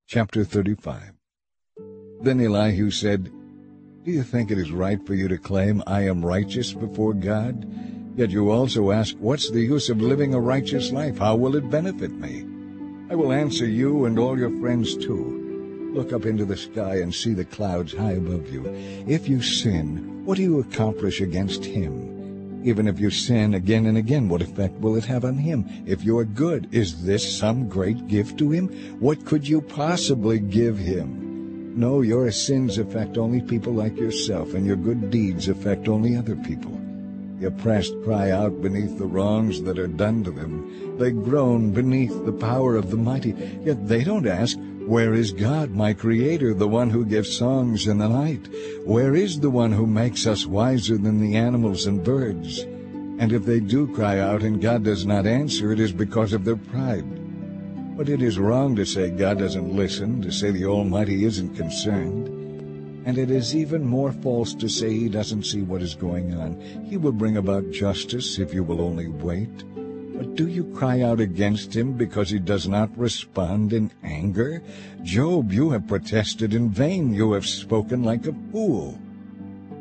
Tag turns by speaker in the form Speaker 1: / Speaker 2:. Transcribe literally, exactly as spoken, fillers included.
Speaker 1: Chapter thirty-five. Then Elihu said, "Do you think it is right for you to claim I am righteous before God? Yet you also ask, what's the use of living a righteous life? How will it benefit me? I will answer you and all your friends too. Look up into the sky and see the clouds high above you. If you sin, what do you accomplish against him? Even if you sin again and again, what effect will it have on him? If you are good, is this some great gift to him? What could you possibly give him? No, your sins affect only people like yourself, and your good deeds affect only other people. The oppressed cry out beneath the wrongs that are done to them. They groan beneath the power of the mighty, yet they don't ask, where is God, my Creator, the one who gives songs in the night? Where is the one who makes us wiser than the animals and birds? And if they do cry out and God does not answer, it is because of their pride. But it is wrong to say God doesn't listen, to say the Almighty isn't concerned. And it is even more false to say He doesn't see what is going on. He will bring about justice if you will only wait. But do you cry out against Him because He does not respond in anger? Job, you have protested in vain. You have spoken like a fool.